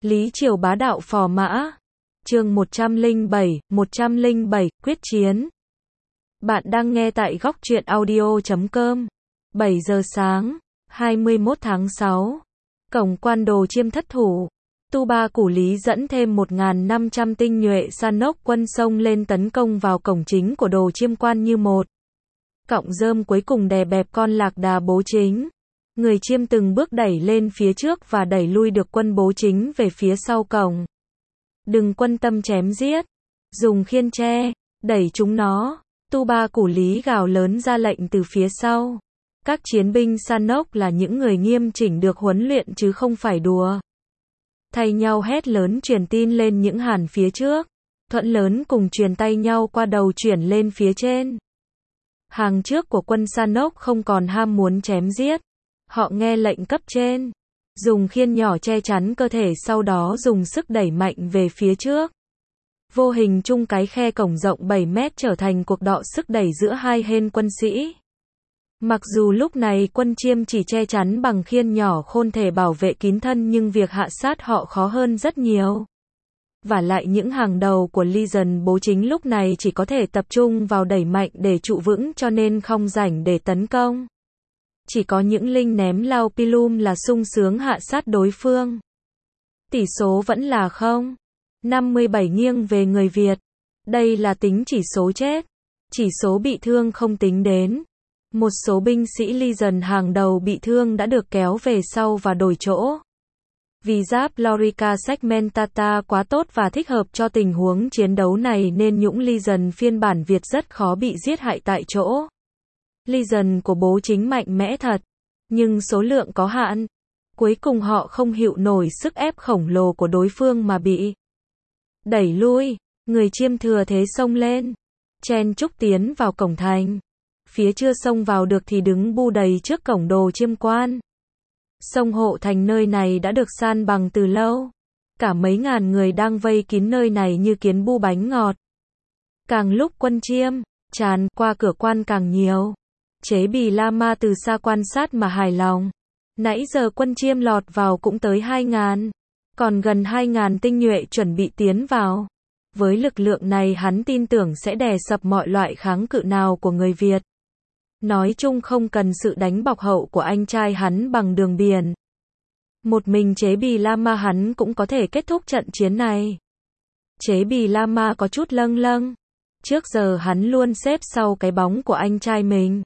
Lý Triều bá đạo phò mã. Chương 107, quyết chiến. Bạn đang nghe tại góc truyện audio.com. 7 giờ sáng, 21 tháng 6. Cổng quan Đồ Chiêm thất thủ. Tu Ba Củ Lý dẫn thêm 1.500 tinh nhuệ san nốc quân sông lên tấn công vào cổng chính của Đồ Chiêm quan như một cọng rơm cuối cùng đè bẹp con Lạc Đà Bố Chính. Người Chiêm từng bước đẩy lên phía trước và đẩy lui được quân Bố Chính về phía sau cổng. Đừng quân tâm chém giết, dùng khiên tre, đẩy chúng nó. Tu Ba Củ Lý gào lớn ra lệnh từ phía sau. Các chiến binh san nốc là những người nghiêm chỉnh được huấn luyện chứ không phải đùa. Thay nhau hét lớn truyền tin lên những hàn phía trước. Thuận lớn cùng truyền tay nhau qua đầu chuyển lên phía trên. Hàng trước của quân san nốc không còn ham muốn chém giết. Họ nghe lệnh cấp trên. Dùng khiên nhỏ che chắn cơ thể, sau đó dùng sức đẩy mạnh về phía trước. Vô hình chung cái khe cổng rộng 7 mét trở thành cuộc đọ sức đẩy giữa hai hên quân sĩ. Mặc dù lúc này quân Chiêm chỉ che chắn bằng khiên nhỏ khôn thể bảo vệ kín thân, nhưng việc hạ sát họ khó hơn rất nhiều. Và lại những hàng đầu của Legion Bố Chính lúc này chỉ có thể tập trung vào đẩy mạnh để trụ vững, cho nên không rảnh để tấn công. Chỉ có những linh ném lao pilum là sung sướng hạ sát đối phương. Tỷ số vẫn là 0,57 nghiêng về người Việt. Đây là tính chỉ số chết. Chỉ số bị thương không tính đến. Một số binh sĩ Legion hàng đầu bị thương đã được kéo về sau và đổi chỗ. Vì giáp Lorica Segmentata quá tốt và thích hợp cho tình huống chiến đấu này nên những Legion phiên bản Việt rất khó bị giết hại tại chỗ. Legion của Bố Chính mạnh mẽ thật, nhưng số lượng có hạn. Cuối cùng họ không chịu nổi sức ép khổng lồ của đối phương mà bị đẩy lui. Người Chiêm thừa thế xông lên, chen chúc tiến vào cổng thành. Phía chưa xông vào được thì đứng bu đầy trước cổng Đồ Chiêm quan. Sông hộ thành nơi này đã được san bằng từ lâu. Cả mấy ngàn người đang vây kín nơi này như kiến bu bánh ngọt. Càng lúc quân Chiêm tràn qua cửa quan càng nhiều. Chế Bì La Ma từ xa quan sát mà hài lòng. Nãy giờ quân Chiêm lọt vào cũng tới 2.000. Còn gần 2.000 tinh nhuệ chuẩn bị tiến vào. Với lực lượng này hắn tin tưởng sẽ đè sập mọi loại kháng cự nào của người Việt. Nói chung không cần sự đánh bọc hậu của anh trai hắn bằng đường biển. Một mình Chế Bì La Ma hắn cũng có thể kết thúc trận chiến này. Chế Bì La Ma có chút lâng lâng. Trước giờ hắn luôn xếp sau cái bóng của anh trai mình.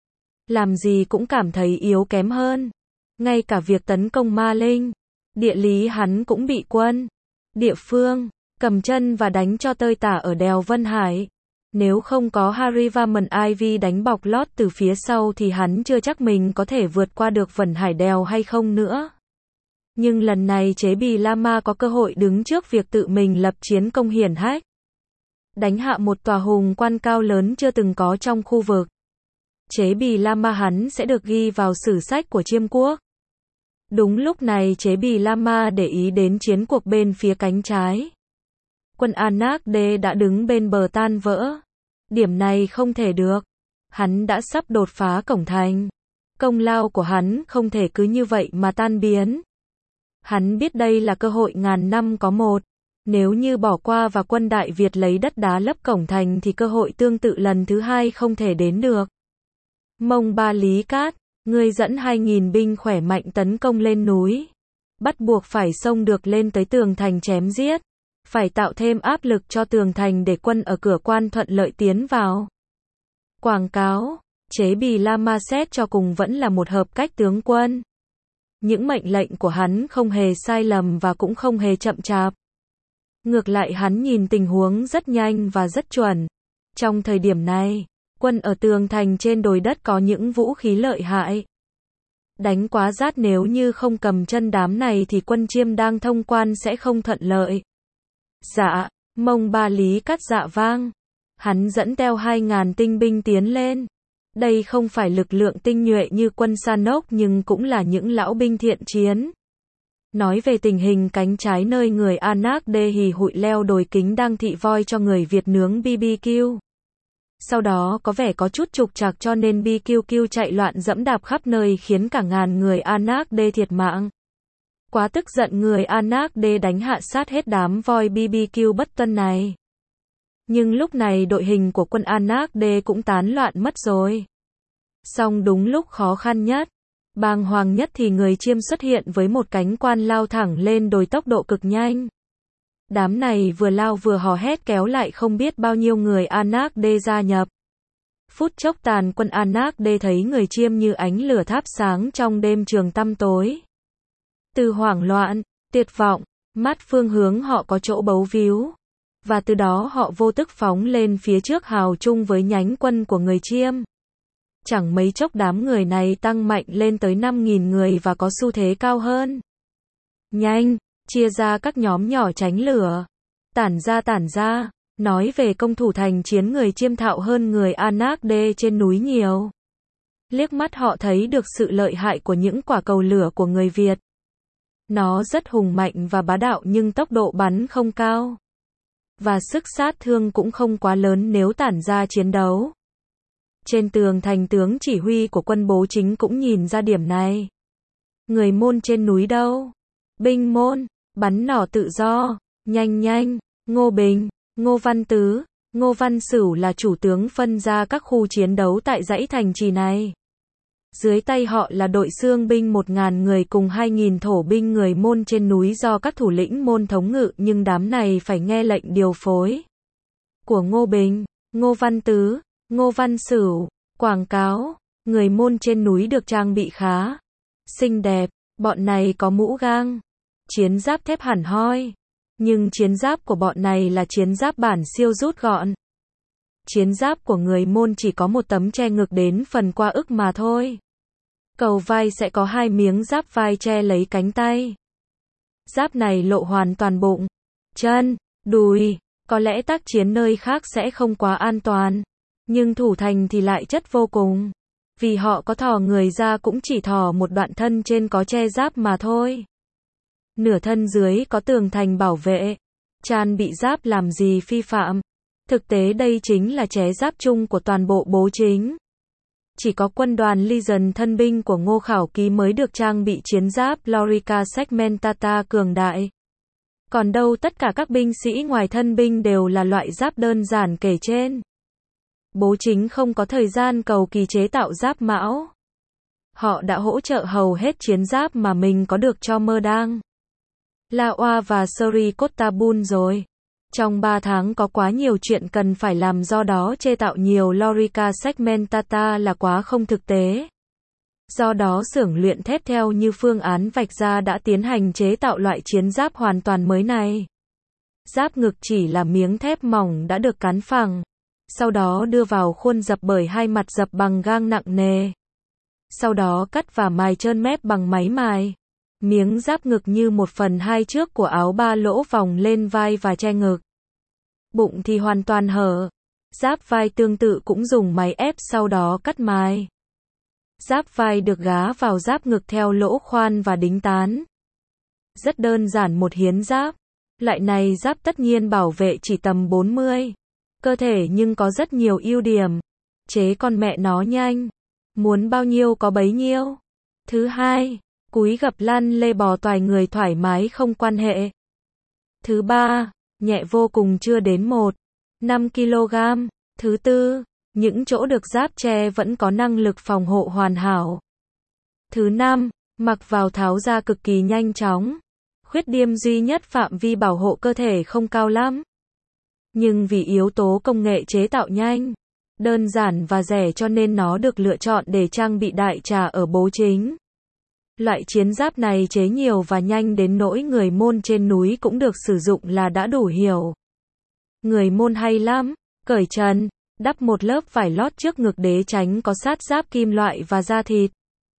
Làm gì cũng cảm thấy yếu kém hơn. Ngay cả việc tấn công Ma Linh, địa lý hắn cũng bị quân địa phương cầm chân và đánh cho tơi tả ở đèo Vân Hải. Nếu không có Harivaman Ivy đánh bọc lót từ phía sau thì hắn chưa chắc mình có thể vượt qua được Vân Hải đèo hay không nữa. Nhưng lần này Chế Bì La Ma có cơ hội đứng trước việc tự mình lập chiến công hiển hách. Đánh hạ một tòa hùng quan cao lớn chưa từng có trong khu vực. Chế Bì La Ma hắn sẽ được ghi vào sử sách của Chiêm quốc. Đúng lúc này Chế Bì La Ma để ý đến chiến cuộc bên phía cánh trái. Quân Anak Đê đã đứng bên bờ tan vỡ. Điểm này không thể được. Hắn đã sắp đột phá cổng thành. Công lao của hắn không thể cứ như vậy mà tan biến. Hắn biết đây là cơ hội ngàn năm có một. Nếu như bỏ qua và quân Đại Việt lấy đất đá lấp cổng thành thì cơ hội tương tự lần thứ hai không thể đến được. Mông Ba Lý Cát, ngươi dẫn 2.000 binh khỏe mạnh tấn công lên núi. Bắt buộc phải xông được lên tới tường thành chém giết. Phải tạo thêm áp lực cho tường thành để quân ở cửa quan thuận lợi tiến vào. Quảng cáo, Chế Bì La Ma xét cho cùng vẫn là một hợp cách tướng quân. Những mệnh lệnh của hắn không hề sai lầm và cũng không hề chậm chạp. Ngược lại hắn nhìn tình huống rất nhanh và rất chuẩn. Trong thời điểm này, quân ở tường thành trên đồi đất có những vũ khí lợi hại. Đánh quá rát, nếu như không cầm chân đám này thì quân Chiêm đang thông quan sẽ không thuận lợi. Dạ, Mông Ba Lý Cát dạ vang. Hắn dẫn theo 2.000 tinh binh tiến lên. Đây không phải lực lượng tinh nhuệ như quân San nốc nhưng cũng là những lão binh thiện chiến. Nói về tình hình cánh trái nơi người Anak Đê hì hụi leo đồi kính đang thị voi cho người Việt nướng BBQ. Sau đó có vẻ có chút trục trặc cho nên BQQ chạy loạn dẫm đạp khắp nơi khiến cả ngàn người Anak Đê thiệt mạng. Quá tức giận người Anak D đánh hạ sát hết đám voi BBQ bất tuân này. Nhưng lúc này đội hình của quân Anak D cũng tán loạn mất rồi. Song đúng lúc khó khăn nhất, bàng hoàng nhất thì người Chiêm xuất hiện với một cánh quan lao thẳng lên đồi tốc độ cực nhanh. Đám này vừa lao vừa hò hét kéo lại không biết bao nhiêu người Anak D gia nhập. Phút chốc tàn quân Anak D thấy người Chiêm như ánh lửa thắp sáng trong đêm trường tăm tối. Từ hoảng loạn, tuyệt vọng, mắt phương hướng họ có chỗ bấu víu. Và từ đó họ vô thức phóng lên phía trước hào chung với nhánh quân của người Chiêm. Chẳng mấy chốc đám người này tăng mạnh lên tới 5.000 người và có xu thế cao hơn. Nhanh, chia ra các nhóm nhỏ tránh lửa. Tản ra, nói về công thủ thành chiến người Chiêm thạo hơn người Anak D trên núi nhiều. Liếc mắt họ thấy được sự lợi hại của những quả cầu lửa của người Việt. Nó rất hùng mạnh và bá đạo nhưng tốc độ bắn không cao. Và sức sát thương cũng không quá lớn nếu tản ra chiến đấu. Trên tường thành tướng chỉ huy của quân Bố Chính cũng nhìn ra điểm này. Người Môn trên núi đâu? Binh Môn, bắn nỏ tự do, nhanh, Ngô Bình, Ngô Văn Tứ, Ngô Văn Sửu là chủ tướng phân ra các khu chiến đấu tại dãy thành trì này. Dưới tay họ là đội xương binh 1.000 người cùng 2.000 thổ binh người Môn trên núi do các thủ lĩnh Môn thống ngự nhưng đám này phải nghe lệnh điều phối của Ngô Bình, Ngô Văn Tứ, Ngô Văn Sửu. Quảng cáo, người Môn trên núi được trang bị khá xinh đẹp, bọn này có mũ gang, chiến giáp thép hẳn hoi. Nhưng chiến giáp của bọn này là chiến giáp bản siêu rút gọn. Chiến giáp của người Môn chỉ có một tấm che ngực đến phần qua ức mà thôi. Cầu vai sẽ có 2 miếng giáp vai che lấy cánh tay. Giáp này lộ hoàn toàn bụng, chân, đùi. Có lẽ tác chiến nơi khác sẽ không quá an toàn. Nhưng thủ thành thì lại chất vô cùng. Vì họ có thò người ra cũng chỉ thò một đoạn thân trên có che giáp mà thôi. Nửa thân dưới có tường thành bảo vệ. Trang bị giáp làm gì phi phạm. Thực tế đây chính là chế giáp chung của toàn bộ Bố Chính. Chỉ có quân đoàn Legion thân binh của Ngô Khảo Ký mới được trang bị chiến giáp Lorica Segmentata cường đại. Còn đâu tất cả các binh sĩ ngoài thân binh đều là loại giáp đơn giản kể trên. Bố Chính không có thời gian cầu kỳ chế tạo giáp mão. Họ đã hỗ trợ hầu hết chiến giáp mà mình có được cho Mơ Đang, La Oa và Seri Kotabun rồi. Trong 3 tháng có quá nhiều chuyện cần phải làm do đó chế tạo nhiều Lorica Segmentata là quá không thực tế. Do đó xưởng luyện thép theo như phương án vạch ra đã tiến hành chế tạo loại chiến giáp hoàn toàn mới này. Giáp ngực chỉ là miếng thép mỏng đã được cán phẳng. Sau đó đưa vào khuôn dập bởi 2 mặt dập bằng gang nặng nề. Sau đó cắt và mài trơn mép bằng máy mài. Miếng giáp ngực như 1/2 trước của áo ba lỗ vòng lên vai và che ngực. Bụng thì hoàn toàn hở. Giáp vai tương tự cũng dùng máy ép sau đó cắt mài. Giáp vai được gá vào giáp ngực theo lỗ khoan và đính tán. Rất đơn giản một hiến giáp. Loại này giáp tất nhiên bảo vệ chỉ tầm 40 cơ thể nhưng có rất nhiều ưu điểm. Chế con mẹ nó nhanh. Muốn bao nhiêu có bấy nhiêu. Thứ hai, cúi gập lăn lê bò toài người thoải mái không quan hệ. Thứ ba, nhẹ vô cùng chưa đến 1,5 kg. Thứ tư, những chỗ được giáp che vẫn có năng lực phòng hộ hoàn hảo. Thứ năm, mặc vào tháo ra cực kỳ nhanh chóng. Khuyết điểm duy nhất phạm vi bảo hộ cơ thể không cao lắm. Nhưng vì yếu tố công nghệ chế tạo nhanh, đơn giản và rẻ cho nên nó được lựa chọn để trang bị đại trà ở Bố Chính. Loại chiến giáp này chế nhiều và nhanh đến nỗi người Môn trên núi cũng được sử dụng là đã đủ hiểu. Người Môn hay lắm, cởi trần, đắp một lớp vải lót trước ngực để tránh có sát giáp kim loại và da thịt.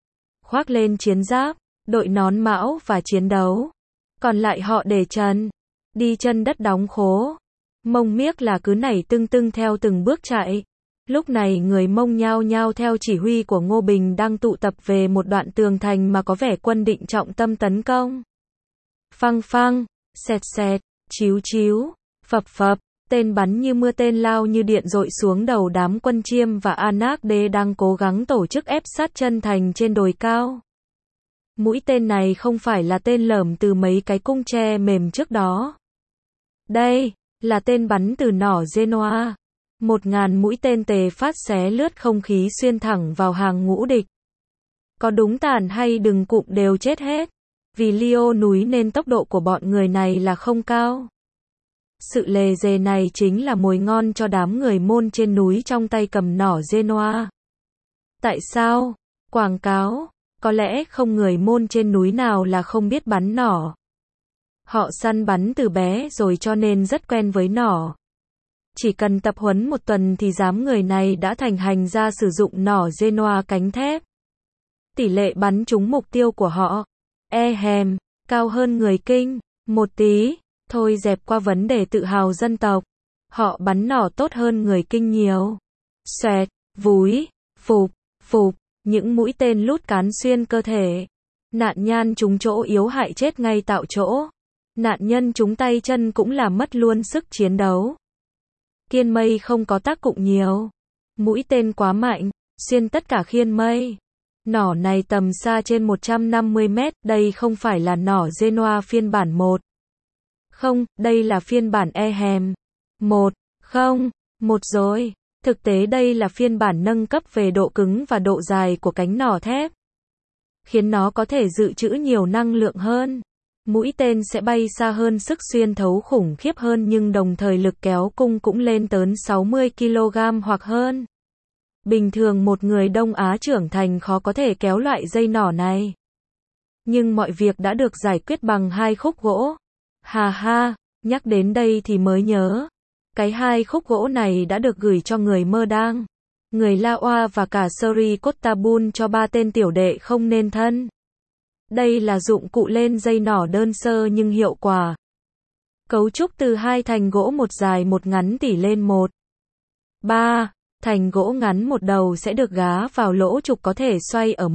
Khoác lên chiến giáp, đội nón mão và chiến đấu. Còn lại họ để trần, đi chân đất đóng khố. Mông miếc là cứ nảy tưng theo từng bước chạy. Lúc này người Mông nhao nhao theo chỉ huy của Ngô Bình đang tụ tập về một đoạn tường thành mà có vẻ quân định trọng tâm tấn công. Phăng phăng, xẹt, chíu, phập, tên bắn như mưa tên lao như điện dội xuống đầu đám quân Chiêm và Anak D đang cố gắng tổ chức ép sát chân thành trên đồi cao. Mũi tên này không phải là tên lởm từ mấy cái cung tre mềm trước đó. Đây, là tên bắn từ nỏ Genoa. 1000 mũi tên tề phát xé lướt không khí xuyên thẳng vào hàng ngũ địch. Có đúng tàn hay đừng cụm đều chết hết. Vì Leo núi nên tốc độ của bọn người này là không cao. Sự lề dề này chính là mồi ngon cho đám người Môn trên núi trong tay cầm nỏ Genoa. Tại sao? Quảng cáo. Có lẽ không người Môn trên núi nào là không biết bắn nỏ. Họ săn bắn từ bé rồi cho nên rất quen với nỏ. Chỉ cần tập huấn một tuần thì đám người này đã thành hành ra sử dụng nỏ Genoa cánh thép. Tỷ lệ bắn trúng mục tiêu của họ, cao hơn người Kinh, một tí. Thôi dẹp qua vấn đề tự hào dân tộc. Họ bắn nỏ tốt hơn người Kinh nhiều. Xoẹt, vúi, phụp, những mũi tên lút cán xuyên cơ thể. Nạn nhan trúng chỗ yếu hại chết ngay tại chỗ. Nạn nhân trúng tay chân cũng là mất luôn sức chiến đấu. Khiên mây không có tác dụng nhiều. Mũi tên quá mạnh, xuyên tất cả khiên mây. Nỏ này tầm xa trên 150 mét, đây không phải là nỏ Genoa phiên bản 1. Không, đây là phiên bản một rồi. Thực tế đây là phiên bản nâng cấp về độ cứng và độ dài của cánh nỏ thép. Khiến nó có thể dự trữ nhiều năng lượng hơn. Mũi tên sẽ bay xa hơn, sức xuyên thấu khủng khiếp hơn nhưng đồng thời lực kéo cung cũng lên tới 60 kg hoặc hơn. Bình thường một người Đông Á trưởng thành khó có thể kéo loại dây nỏ này. Nhưng mọi việc đã được giải quyết bằng 2 khúc gỗ. Nhắc đến đây thì mới nhớ. Cái 2 khúc gỗ này đã được gửi cho người Mơ Đang, người La Oa và cả Seri Kottabun cho 3 tên tiểu đệ không nên thân. Đây là dụng cụ lên dây nỏ đơn sơ nhưng hiệu quả. Cấu trúc từ 2 thành gỗ một dài một ngắn tỷ lên 1:3. Thành gỗ ngắn một đầu sẽ được gá vào lỗ trục có thể xoay ở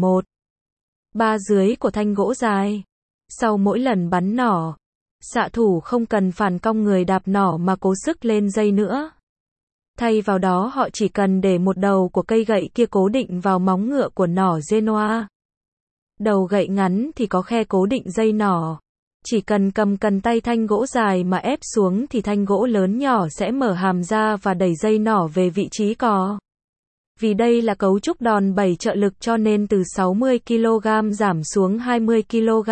1/3 dưới của thanh gỗ dài. Sau mỗi lần bắn nỏ, xạ thủ không cần phản cong người đạp nỏ mà cố sức lên dây nữa. Thay vào đó họ chỉ cần để một đầu của cây gậy kia cố định vào móng ngựa của nỏ Genoa. Đầu gậy ngắn thì có khe cố định dây nỏ. Chỉ cần cầm cần tay thanh gỗ dài mà ép xuống thì thanh gỗ lớn nhỏ sẽ mở hàm ra và đẩy dây nỏ về vị trí cò. Vì đây là cấu trúc đòn bẩy trợ lực cho nên từ 60 kg giảm xuống 20 kg.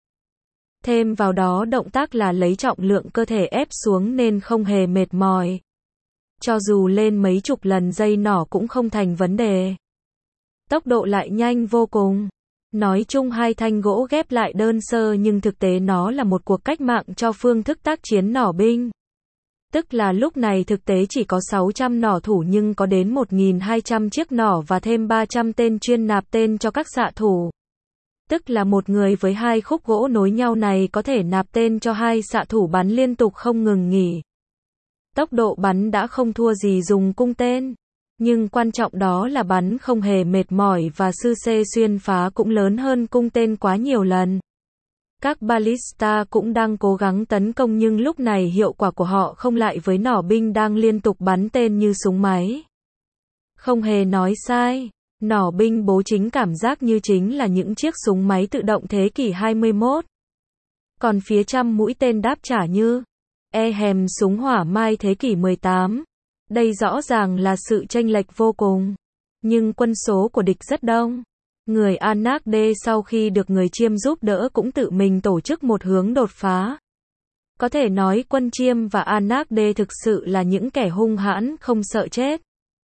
Thêm vào đó động tác là lấy trọng lượng cơ thể ép xuống nên không hề mệt mỏi. Cho dù lên mấy chục lần dây nỏ cũng không thành vấn đề. Tốc độ lại nhanh vô cùng. Nói chung 2 thanh gỗ ghép lại đơn sơ nhưng thực tế nó là một cuộc cách mạng cho phương thức tác chiến nỏ binh. Tức là lúc này thực tế chỉ có 600 nỏ thủ nhưng có đến 1.200 chiếc nỏ và thêm 300 tên chuyên nạp tên cho các xạ thủ. Tức là một người với 2 khúc gỗ nối nhau này có thể nạp tên cho 2 xạ thủ bắn liên tục không ngừng nghỉ. Tốc độ bắn đã không thua gì dùng cung tên. Nhưng quan trọng đó là bắn không hề mệt mỏi và sư xê xuyên phá cũng lớn hơn cung tên quá nhiều lần. Các ballista cũng đang cố gắng tấn công nhưng lúc này hiệu quả của họ không lại với nỏ binh đang liên tục bắn tên như súng máy. Không hề nói sai, nỏ binh bố chính cảm giác như chính là những chiếc súng máy tự động thế kỷ 21. Còn phía trăm mũi tên đáp trả như súng hỏa mai thế kỷ 18. Đây rõ ràng là sự chênh lệch vô cùng. Nhưng quân số của địch rất đông. Người Anak D sau khi được người Chiêm giúp đỡ cũng tự mình tổ chức một hướng đột phá. Có thể nói quân Chiêm và Anak D thực sự là những kẻ hung hãn không sợ chết.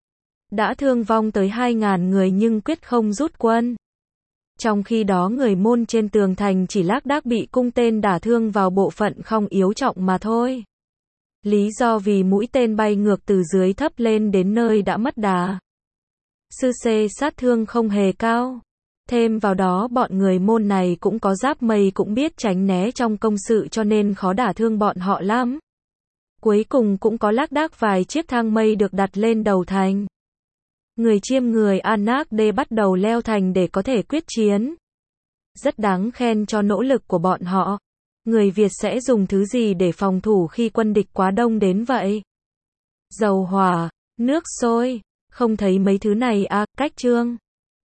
Đã thương vong tới 2.000 người nhưng quyết không rút quân. Trong khi đó người Môn trên tường thành chỉ lác đác bị cung tên đả thương vào bộ phận không yếu trọng mà thôi. Lý do vì mũi tên bay ngược từ dưới thấp lên đến nơi đã mất đà. Sư xê sát thương không hề cao. Thêm vào đó bọn người Môn này cũng có giáp mây cũng biết tránh né trong công sự cho nên khó đả thương bọn họ lắm. Cuối cùng cũng có lác đác vài chiếc thang mây được đặt lên đầu thành. Người Chiêm người Anak D bắt đầu leo thành để có thể quyết chiến. Rất đáng khen cho nỗ lực của bọn họ. Người Việt sẽ dùng thứ gì để phòng thủ khi quân địch quá đông đến vậy? Dầu hỏa, nước sôi, không thấy mấy thứ này à, cách chương.